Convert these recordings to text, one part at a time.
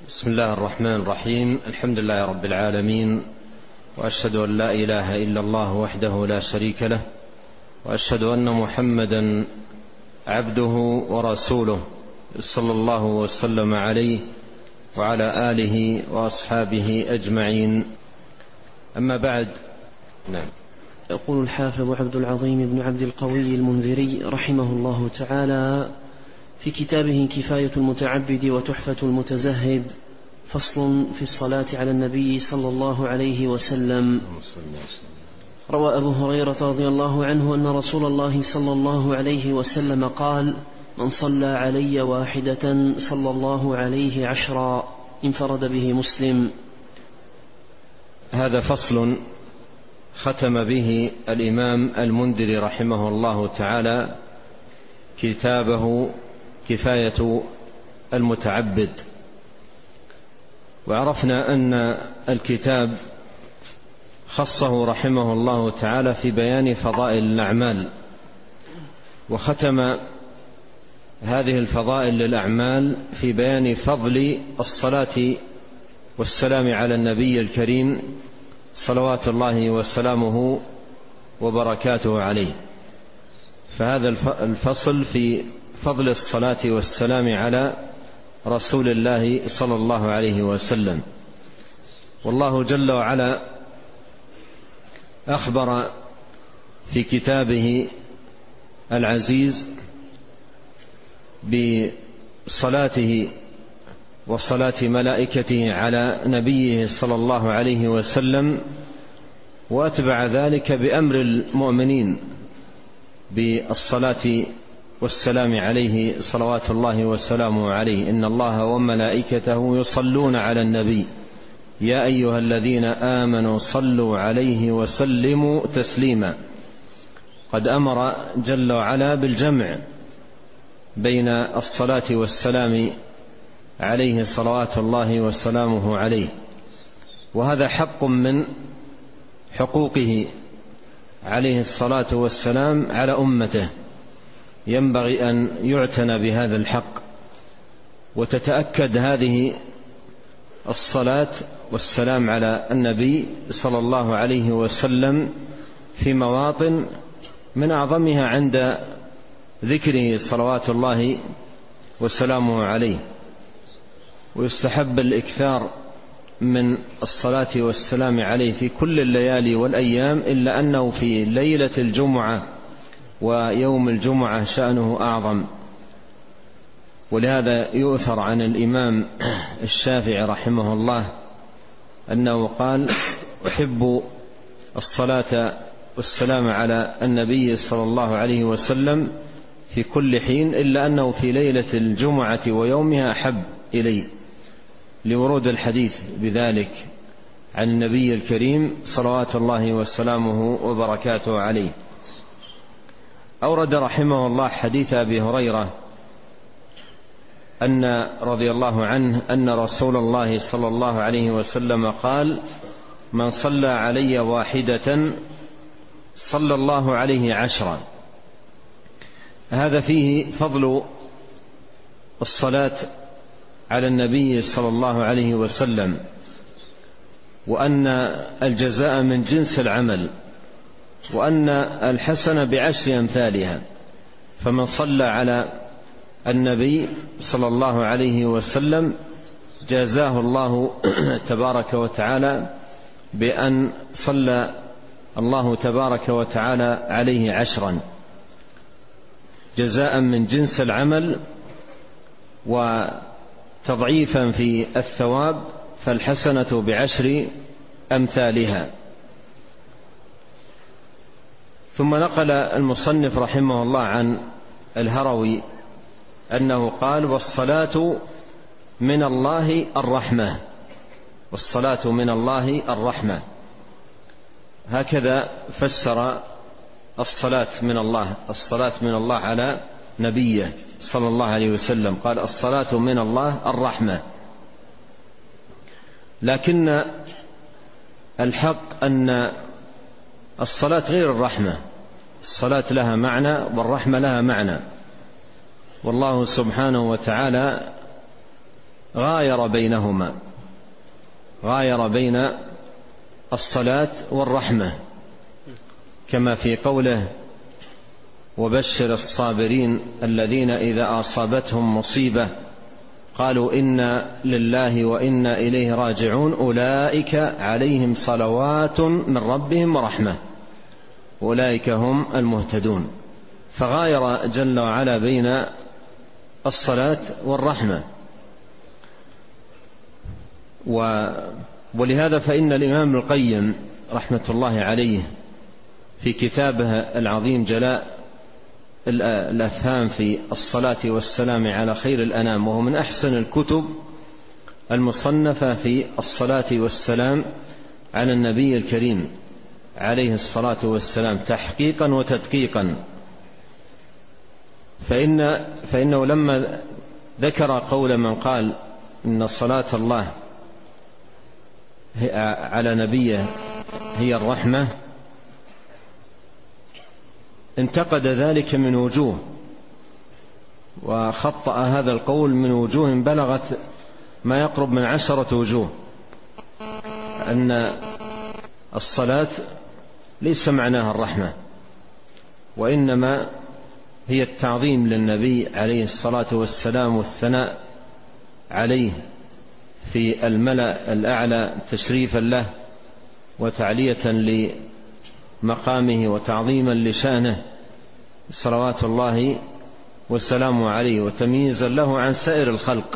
بسم الله الرحمن الرحيم. الحمد لله رب العالمين، وأشهد أن لا إله إلا الله وحده لا شريك له، وأشهد أن محمدا عبده ورسوله صلى الله وسلم عليه وعلى آله وأصحابه أجمعين. أما بعد. نعم. يقول الحافظ عبد العظيم بن عبد القوي المنذري رحمه الله تعالى في كتابه كفاية المتعبد وتحفة المتزهد: فصل في الصلاة على النبي صلى الله عليه وسلم. روى أبو هريرة رضي الله عنه أن رسول الله صلى الله عليه وسلم قال: من صلى علي واحدة صلى الله عليه 10. انفرد به مسلم. هذا فصل ختم به الإمام المنذري رحمه الله تعالى كتابه كفاية المتعبد. وعرفنا أن الكتاب خصه رحمه الله تعالى في بيان فضائل الأعمال، وختم هذه الفضائل للأعمال في بيان فضل الصلاة والسلام على النبي الكريم صلوات الله وسلامه وبركاته عليه. فهذا الفصل في فضل الصلاة والسلام على رسول الله صلى الله عليه وسلم. والله جل وعلا أخبر في كتابه العزيز بصلاته وصلاة ملائكته على نبيه صلى الله عليه وسلم، وأتبع ذلك بأمر المؤمنين بالصلاة والسلام عليه صلوات الله وسلامه عليه: إن الله وملائكته يصلون على النبي يا أيها الذين آمنوا صلوا عليه وسلموا تسليما. قد أمر جل وعلا بالجمع بين الصلاة والسلام عليه صلوات الله وسلامه عليه، وهذا حق من حقوقه عليه الصلاة والسلام على أمته، ينبغي أن يعتنى بهذا الحق. وتتأكد هذه الصلاة والسلام على النبي صلى الله عليه وسلم في مواطن من أعظمها عند ذكره صلوات الله وسلامه عليه. ويستحب الإكثار من الصلاة والسلام عليه في كل الليالي والأيام، إلا أنه في ليلة الجمعة ويوم الجمعة شأنه أعظم. ولهذا يؤثر عن الإمام الشافعي رحمه الله أنه قال: أحب الصلاة والسلام على النبي صلى الله عليه وسلم في كل حين، إلا أنه في ليلة الجمعة ويومها أحب إلي، لورود الحديث بذلك عن النبي الكريم صلوات الله وسلامه وبركاته عليه. أورد رحمه الله حديث أبي هريرة أن رضي الله عنه أن رسول الله صلى الله عليه وسلم قال: من صلى علي واحدة صلى الله عليه 10. هذا فيه فضل الصلاة على النبي صلى الله عليه وسلم، وأن الجزاء من جنس العمل، وأن الحسنة ب10 أمثالها. فمن صلى على النبي صلى الله عليه وسلم جازاه الله تبارك وتعالى بأن صلى الله تبارك وتعالى عليه 10 جزاء من جنس العمل وتضعيفا في الثواب، فالحسنة ب10 أمثالها. ثم نقل المصنف رحمه الله عن الهروي أنه قال: والصلاة من الله الرحمة. والصلاة من الله الرحمة. هكذا فسر الصلاة من الله، الصلاة من الله على نبيه صلى الله عليه وسلم، قال: الصلاة من الله الرحمة. لكن الحق أن الصلاة غير الرحمة، الصلاة لها معنى والرحمة لها معنى. والله سبحانه وتعالى غاير بينهما، غاير بين الصلاة والرحمة، كما في قوله: وبشر الصابرين الذين إذا أصابتهم مصيبة قالوا إنا لله وإنا إليه راجعون أولئك عليهم صلوات من ربهم ورحمة أولئك هم المهتدون. فغاير جل وعلا بين الصلاة والرحمة. ولهذا فإن الإمام ابن القيم رحمة الله عليه في كتابه العظيم جلاء الأفهام في الصلاة والسلام على خير الأنام، وهو من أحسن الكتب المصنفة في الصلاة والسلام على النبي الكريم عليه الصلاة والسلام تحقيقا وتدقيقا، فإنه لما ذكر قول من قال إن صلاة الله على نبيه هي الرحمة انتقد ذلك من وجوه، وخطأ هذا القول من وجوه بلغت ما يقرب من 10 وجوه، أن الصلاة ليس معناها الرحمة، وإنما هي التعظيم للنبي عليه الصلاة والسلام والثناء عليه في الملأ الأعلى تشريفا له وتعلية لمقامه وتعظيما لشانه صلوات الله والسلام عليه، وتمييزا له عن سائر الخلق.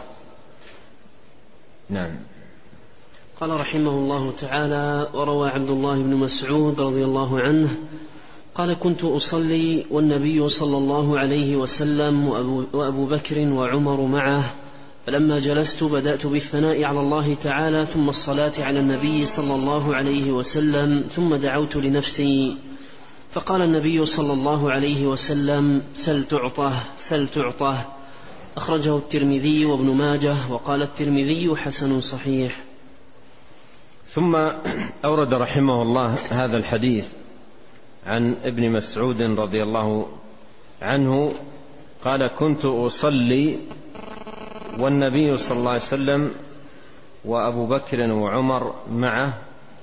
نعم. قال رحمه الله تعالى: وروى عبد الله بن مسعود رضي الله عنه قال: كنت أصلي والنبي صلى الله عليه وسلم وأبو بكر وعمر معه، فلما جلست بدأت بالثناء على الله تعالى ثم الصلاة على النبي صلى الله عليه وسلم ثم دعوت لنفسي، فقال النبي صلى الله عليه وسلم: سل تعطه سل تعطه. أخرجه الترمذي وابن ماجه، وقال الترمذي: حسن صحيح. ثم أورد رحمه الله هذا الحديث عن ابن مسعود رضي الله عنه قال: كنت أصلي والنبي صلى الله عليه وسلم وأبو بكر وعمر معه.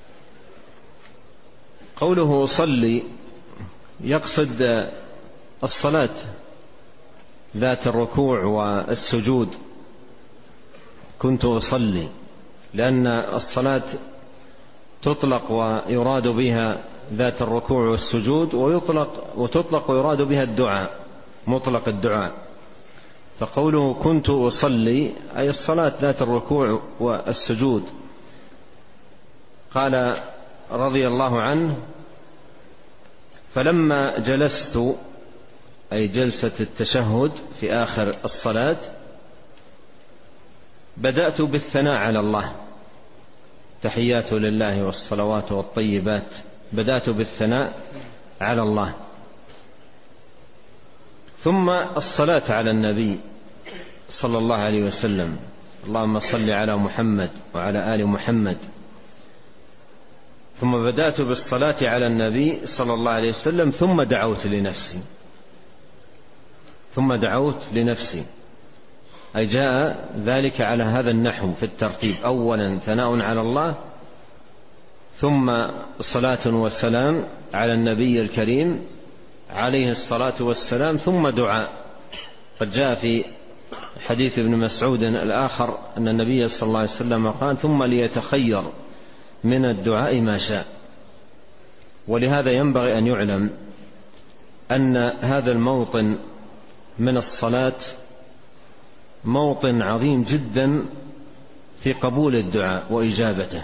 قوله أصلي يقصد الصلاة ذات الركوع والسجود. كنت أصلي، لأن الصلاة تطلق ويراد بها ذات الركوع والسجود، وتطلق ويراد بها الدعاء، مطلق الدعاء. فقوله كنت أصلي أي الصلاة ذات الركوع والسجود. قال رضي الله عنه: فلما جلست أي جلسة التشهد في آخر الصلاة بدأت بالثناء على الله، تحيات لله والصلوات والطيبات، بدأت بالثناء على الله، ثم الصلاة على النبي صلى الله عليه وسلم، اللهم صل على محمد وعلى آل محمد، ثم بدأت بالصلاة على النبي صلى الله عليه وسلم، ثم دعوت لنفسي، أي جاء ذلك على هذا النحو في الترتيب: أولا ثناء على الله، ثم صلاة والسلام على النبي الكريم عليه الصلاة والسلام، ثم دعاء. قد جاء في حديث ابن مسعود الآخر أن النبي صلى الله عليه وسلم قال: ثم ليتخير من الدعاء ما شاء. ولهذا ينبغي أن يعلم أن هذا الموطن من الصلاة موطن عظيم جدا في قبول الدعاء وإجابته،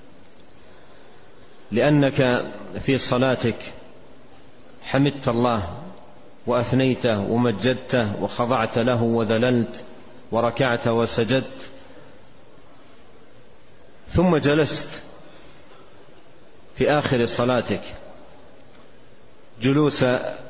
لأنك في صلاتك حمدت الله وأثنيته ومجدته وخضعت له وذللت وركعت وسجدت، ثم جلست في آخر صلاتك جلوس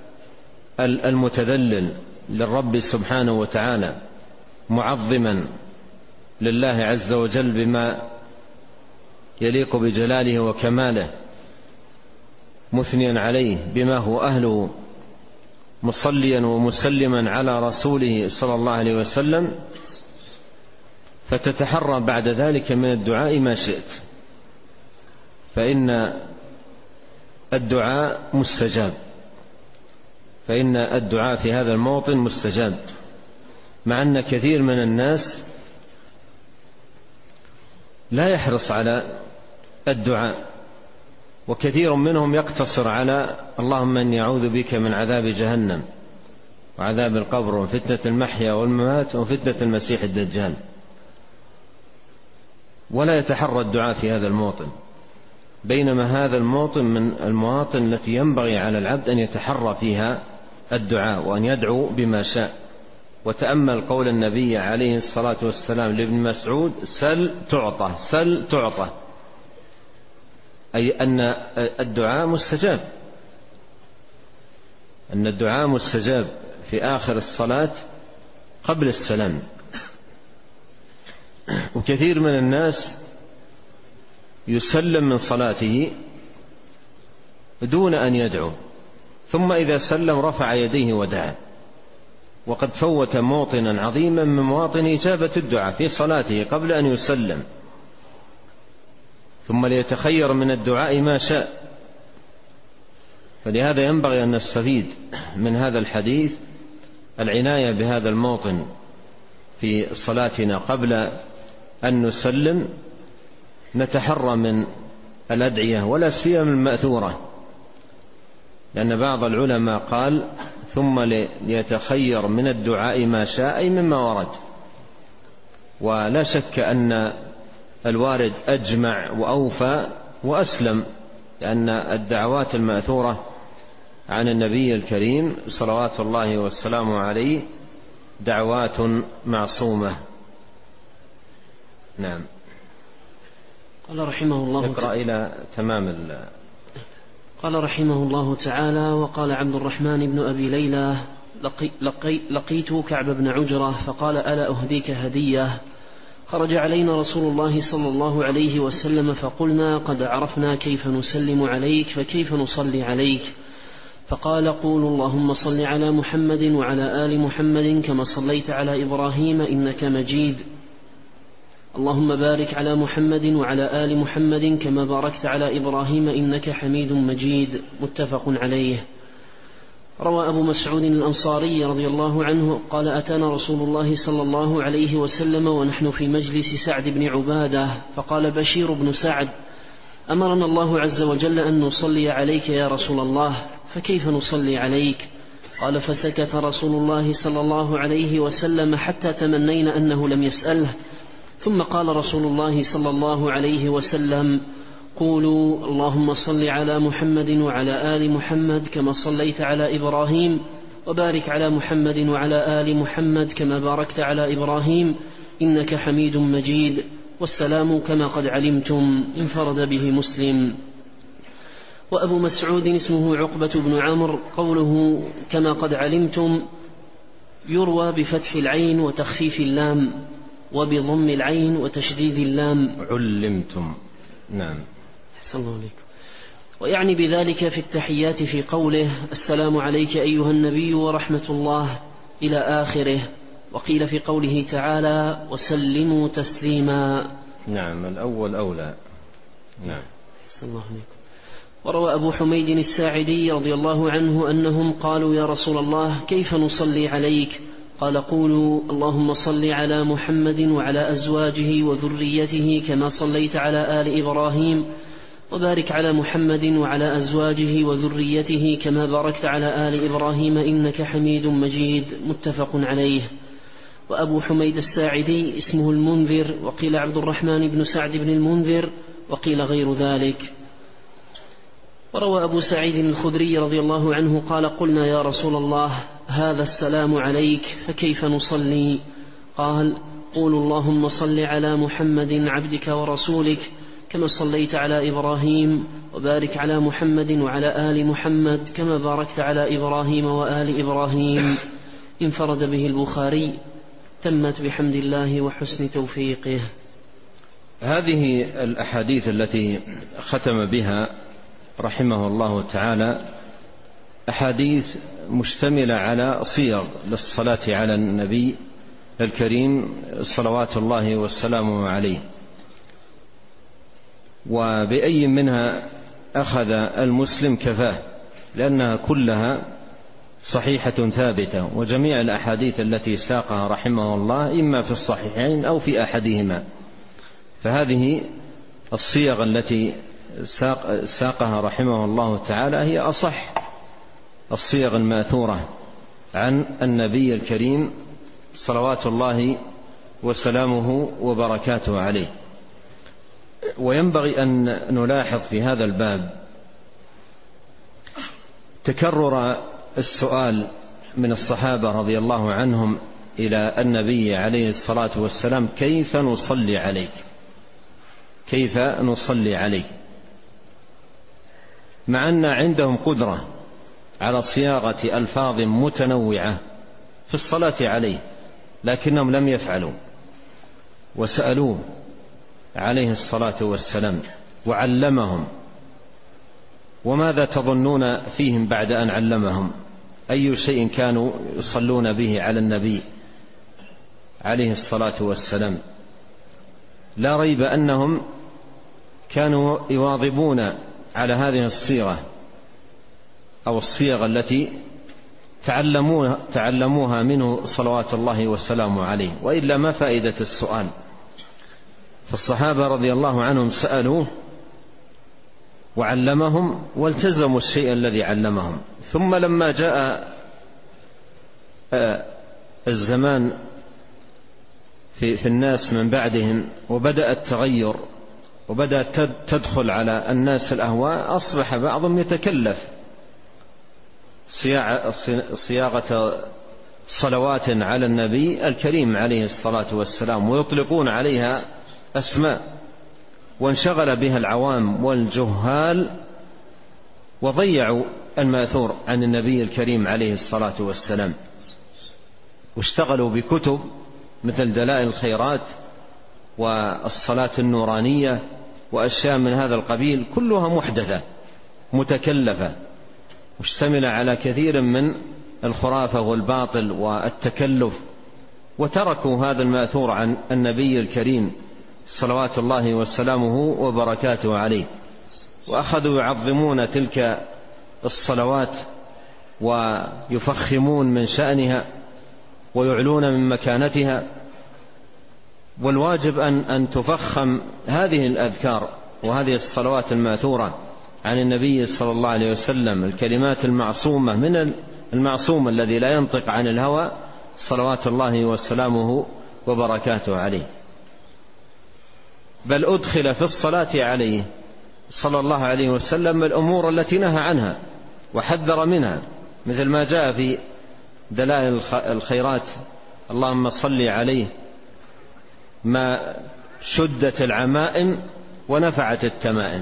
المتذلل للرب سبحانه وتعالى، معظما لله عز وجل بما يليق بجلاله وكماله، مثنيا عليه بما هو أهله، مصليا ومسلما على رسوله صلى الله عليه وسلم. فتتحرى بعد ذلك من الدعاء ما شئت، فإن الدعاء مستجاب، فإن الدعاء في هذا الموطن مستجاب، مع أن كثير من الناس لا يحرص على الدعاء، وكثير منهم يقتصر على اللهم إني أعوذ بك من عذاب جهنم وعذاب القبر وفتنة المحيا والممات وفتنة المسيح الدجال، ولا يتحرى الدعاء في هذا الموطن، بينما هذا الموطن من المواطن التي ينبغي على العبد أن يتحرى فيها الدعاء وأن يدعو بما شاء. وتأمل قول النبي عليه الصلاة والسلام لابن مسعود: سل تعطى، سل تعطى، أي أن الدعاء مستجاب، أن الدعاء مستجاب في آخر الصلاة قبل السلام. وكثير من الناس يسلم من صلاته دون أن يدعو، ثم إذا سلم رفع يديه ودعا، وقد فوت موطنا عظيما من مواطن إجابة الدعاء في صلاته قبل أن يسلم، ثم ليتخير من الدعاء ما شاء. فلهذا ينبغي أن نستفيد من هذا الحديث العناية بهذا الموطن في صلاتنا قبل أن نسلم، نتحرى من الأدعية ولا سيما المأثورة، لأن بعض العلماء قال: ثم ليتخير من الدعاء ما شاء، أي مما ورد. ولا شك أن الوارد أجمع وأوفى وأسلم، لأن الدعوات المأثورة عن النبي الكريم صلوات الله والسلام عليه دعوات معصومة. نعم. قال رحمه الله اقرأ إلى تمام قال رحمه الله تعالى: وقال عبد الرحمن بن أبي ليلى: لقيت كعب بن عجرة فقال: ألا أهديك هدية؟ خرج علينا رسول الله صلى الله عليه وسلم فقلنا: قد عرفنا كيف نسلم عليك، فكيف نصلي عليك؟ فقال: قولوا اللهم صل على محمد وعلى آل محمد كما صليت على إبراهيم إنك مجيد، اللهم بارك على محمد وعلى آل محمد كما باركت على إبراهيم إنك حميد مجيد. متفق عليه. روى أبو مسعود الأنصاري رضي الله عنه قال: أتانا رسول الله صلى الله عليه وسلم ونحن في مجلس سعد بن عبادة، فقال بشير بن سعد: أمرنا الله عز وجل أن نصلي عليك يا رسول الله، فكيف نصلي عليك؟ قال: فسكت رسول الله صلى الله عليه وسلم حتى تمنينا أنه لم يسأله، ثم قال رسول الله صلى الله عليه وسلم: قولوا اللهم صل على محمد وعلى آل محمد كما صليت على إبراهيم، وبارك على محمد وعلى آل محمد كما باركت على إبراهيم إنك حميد مجيد، والسلام كما قد علمتم. انفرد به مسلم. وأبو مسعود اسمه عقبة بن عمرو، قوله كما قد علمتم يروى بفتح العين وتخفيف اللام، وبضم العين وتشديد اللام. علمتم. نعم. أحسن الله عليكم. ويعني بذلك في التحيات في قوله: السلام عليك أيها النبي ورحمة الله إلى آخره. وقيل في قوله تعالى: وسلموا تسليما. نعم، الأول أولى. نعم. أحسن الله عليكم. وروى أبو حميد الساعدي رضي الله عنه أنهم قالوا: يا رسول الله كيف نصلي عليك؟ قال: قولوا اللهم صل على محمد وعلى أزواجه وذريته كما صليت على آل إبراهيم، وبارك على محمد وعلى أزواجه وذريته كما باركت على آل إبراهيم إنك حميد مجيد. متفق عليه. وأبو حميد الساعدي اسمه المنذر، وقيل عبد الرحمن بن سعد بن المنذر، وقيل غير ذلك. وروى أبو سعيد الخدري رضي الله عنه قال: قلنا يا رسول الله هذا السلام عليك، فكيف نصلي؟ قال: قولوا اللهم صل على محمد عبدك ورسولك كما صليت على إبراهيم، وبارك على محمد وعلى آل محمد كما باركت على إبراهيم وآل إبراهيم. انفرد به البخاري. تمت بحمد الله وحسن توفيقه. هذه الأحاديث التي ختم بها رحمه الله تعالى أحاديث مشتملة على صيغ للصلاة على النبي الكريم صلوات الله والسلام عليه. وبأي منها أخذ المسلم كفاه، لأنها كلها صحيحة ثابتة، وجميع الأحاديث التي ساقها رحمه الله إما في الصحيحين أو في أحدهما. فهذه الصيغ التي ساقها رحمه الله تعالى هي أصح الصيغ الماثورة عن النبي الكريم صلوات الله وسلامه وبركاته عليه. وينبغي أن نلاحظ في هذا الباب تكرر السؤال من الصحابة رضي الله عنهم إلى النبي عليه الصلاة والسلام: كيف نصلي عليك؟ كيف نصلي عليك؟ مع أن عندهم قدرة على صياغة ألفاظ متنوعة في الصلاة عليه، لكنهم لم يفعلوا، وسألوه عليه الصلاة والسلام وعلمهم. وماذا تظنون فيهم بعد أن علمهم؟ أي شيء كانوا يصلون به على النبي عليه الصلاة والسلام؟ لا ريب أنهم كانوا يواظبون على هذه الصيغة أو الصيغ التي تعلموها منه صلوات الله والسلام عليه، وإلا ما فائدة السؤال؟ فالصحابة رضي الله عنهم سألوه وعلمهم والتزموا الشيء الذي علمهم. ثم لما جاء الزمان في الناس من بعدهم وبدأ التغير وبدأت تدخل على الناس الأهواء، أصبح بعضهم يتكلف صياغة صلوات على النبي الكريم عليه الصلاة والسلام، ويطلقون عليها أسماء، وانشغل بها العوام والجهال وضيعوا الماثور عن النبي الكريم عليه الصلاة والسلام، واشتغلوا بكتب مثل دلائل الخيرات والصلاة النورانية وأشياء من هذا القبيل، كلها محدثة متكلفة مشتملة على كثير من الخرافة والباطل والتكلف، وتركوا هذا الماثور عن النبي الكريم صلوات الله وسلامه وبركاته عليه، وأخذوا يعظمون تلك الصلوات ويفخمون من شأنها ويعلون من مكانتها. والواجب أن تفخم هذه الأذكار وهذه الصلوات الماثورة عن النبي صلى الله عليه وسلم، الكلمات المعصومة من المعصوم الذي لا ينطق عن الهوى صلوات الله وسلامه وبركاته عليه. بل أدخل في الصلاة عليه صلى الله عليه وسلم الأمور التي نهى عنها وحذر منها، مثل ما جاء في دلائل الخيرات: اللهم صل عليه ما شدت العمائم ونفعت التمائم.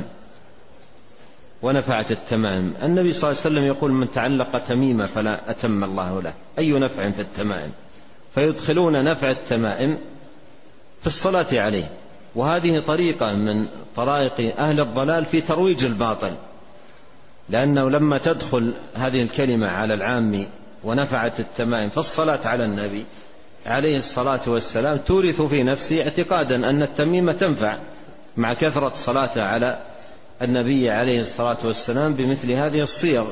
النبي صلى الله عليه وسلم يقول: من تعلق تميمة فلا أتم الله له. أي نفع في التمائم؟ فيدخلون نفع التمائم في الصلاة عليه، وهذه طريقة من طرائق أهل الضلال في ترويج الباطل، لأنه لما تدخل هذه الكلمة على العام ونفعت التمائم فالصلاة على النبي عليه الصلاة والسلام تورث في نفسه اعتقادا أن التميمة تنفع مع كثرة صلاة على النبي عليه الصلاة والسلام بمثل هذه الصيغ.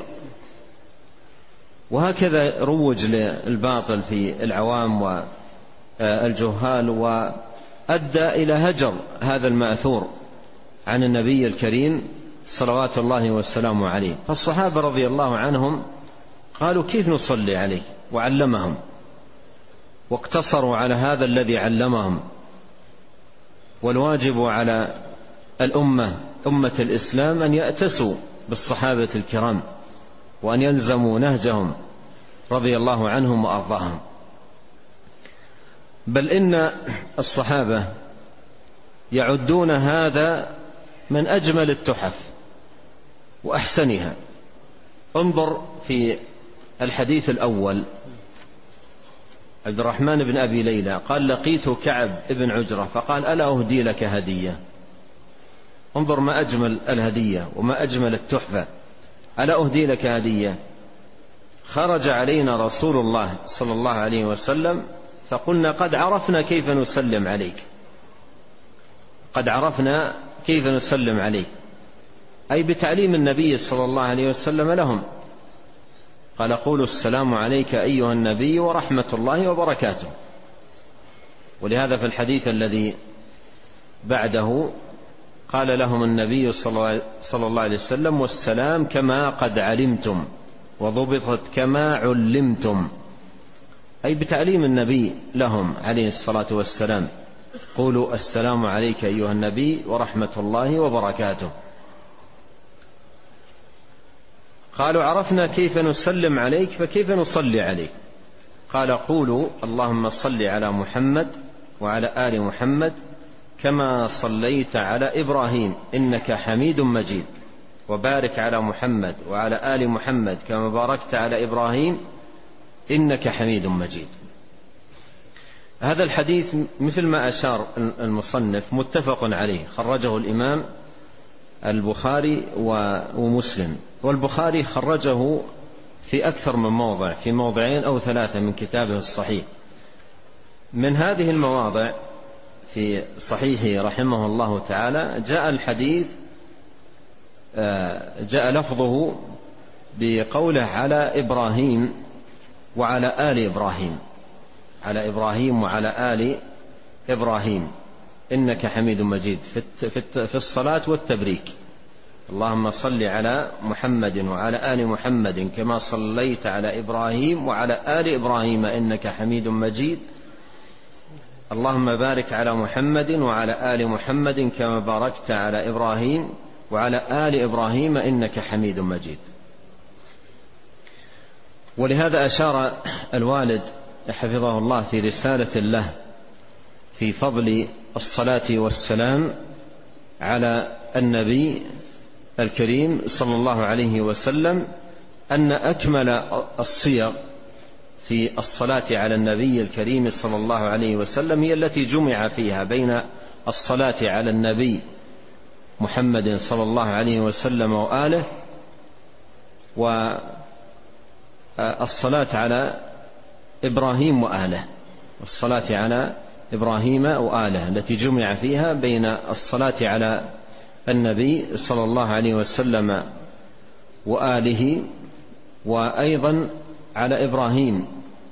وهكذا روج للباطل في العوام والجهال، وأدى إلى هجر هذا المأثور عن النبي الكريم صلوات الله والسلام عليه. فالصحابة رضي الله عنهم قالوا: كيف نصلي عليك؟ وعلمهم، واقتصروا على هذا الذي علمهم. والواجب على أمة الإسلام أن يأتسوا بالصحابة الكرام وأن يلزموا نهجهم رضي الله عنهم وأرضاهم. بل إن الصحابة يعدون هذا من أجمل التحف وأحسنها. انظر في الحديث الأول: عبد الرحمن بن أبي ليلى قال: لقيت كعب بن عجرة فقال: ألا أهدي لك هدية؟ انظر ما أجمل الهدية وما أجمل التحفة. ألا أهدي لك هدية؟ خرج علينا رسول الله صلى الله عليه وسلم فقلنا قد عرفنا كيف نسلم عليك، قد عرفنا كيف نسلم عليك، أي بتعليم النبي صلى الله عليه وسلم لهم. قال قولوا السلام عليك أيها النبي ورحمة الله وبركاته. ولهذا في الحديث الذي بعده قال لهم النبي صلى الله عليه وسلم والسلام كما قد علمتم وضبطت كما علمتم، أي بتعليم النبي لهم عليه الصلاة والسلام. قولوا السلام عليك أيها النبي ورحمة الله وبركاته. قالوا عرفنا كيف نسلم عليك فكيف نصلي عليك؟ قال قولوا اللهم صل على محمد وعلى آل محمد كما صليت على إبراهيم إنك حميد مجيد، وبارك على محمد وعلى آل محمد كما باركت على إبراهيم إنك حميد مجيد. هذا الحديث مثل ما أشار المصنف متفق عليه، خرجه الإمام البخاري ومسلم، والبخاري خرجه في أكثر من موضع، في موضعين أو ثلاثة من كتابه الصحيح. من هذه المواضع في صحيحه رحمه الله تعالى جاء الحديث جاء لفظه بقوله على إبراهيم وعلى آل إبراهيم، على إبراهيم وعلى آل إبراهيم إنك حميد مجيد في الصلاة والتبريك. اللهم صل على محمد وعلى آل محمد كما صليت على إبراهيم وعلى آل إبراهيم إنك حميد مجيد، اللهم بارك على محمد وعلى آل محمد كما باركت على إبراهيم وعلى آل إبراهيم إنك حميد مجيد. ولهذا أشار الوالد حفظه الله في رسالة له في فضل الصلاة والسلام على النبي الكريم صلى الله عليه وسلم أن أكمل الصيغ في الصلاة على النبي الكريم صلى الله عليه وسلم هي التي جمع فيها بين الصلاة على النبي محمد صلى الله عليه وسلم وآله والصلاة على إبراهيم وآله، الصلاة على إبراهيم وآله التي جمع فيها بين الصلاة على النبي صلى الله عليه وسلم وآله وأيضا على إبراهيم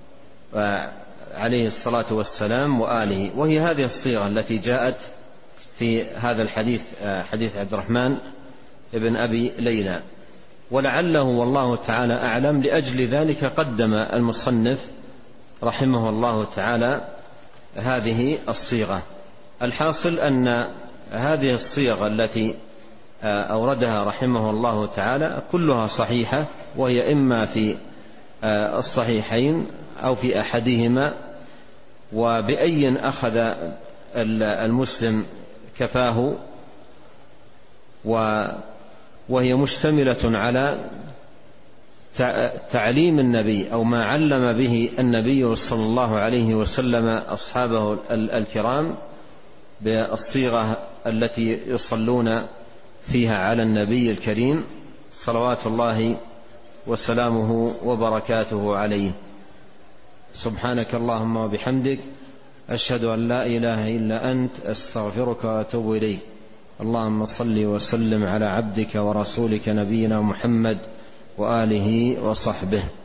عليه الصلاة والسلام وآله. وهي هذه الصيغة التي جاءت في هذا الحديث، حديث عبد الرحمن ابن أبي ليلى. ولعله والله تعالى أعلم لأجل ذلك قدم المصنف رحمه الله تعالى هذه الصيغة. الحاصل أن هذه الصيغ التي أوردها رحمه الله تعالى كلها صحيحة، وهي إما في الصحيحين أو في أحدهما، وبأي أخذ المسلم كفاه، وهي مشتملة على تعليم النبي أو ما علم به النبي صلى الله عليه وسلم أصحابه الكرام بالصيغة التي يصلون فيها على النبي الكريم صلوات الله وسلامه وبركاته عليه. سبحانك اللهم وبحمدك أشهد أن لا إله إلا أنت أستغفرك وأتوب إليك. اللهم صل وسلم على عبدك ورسولك نبينا محمد وآله وصحبه.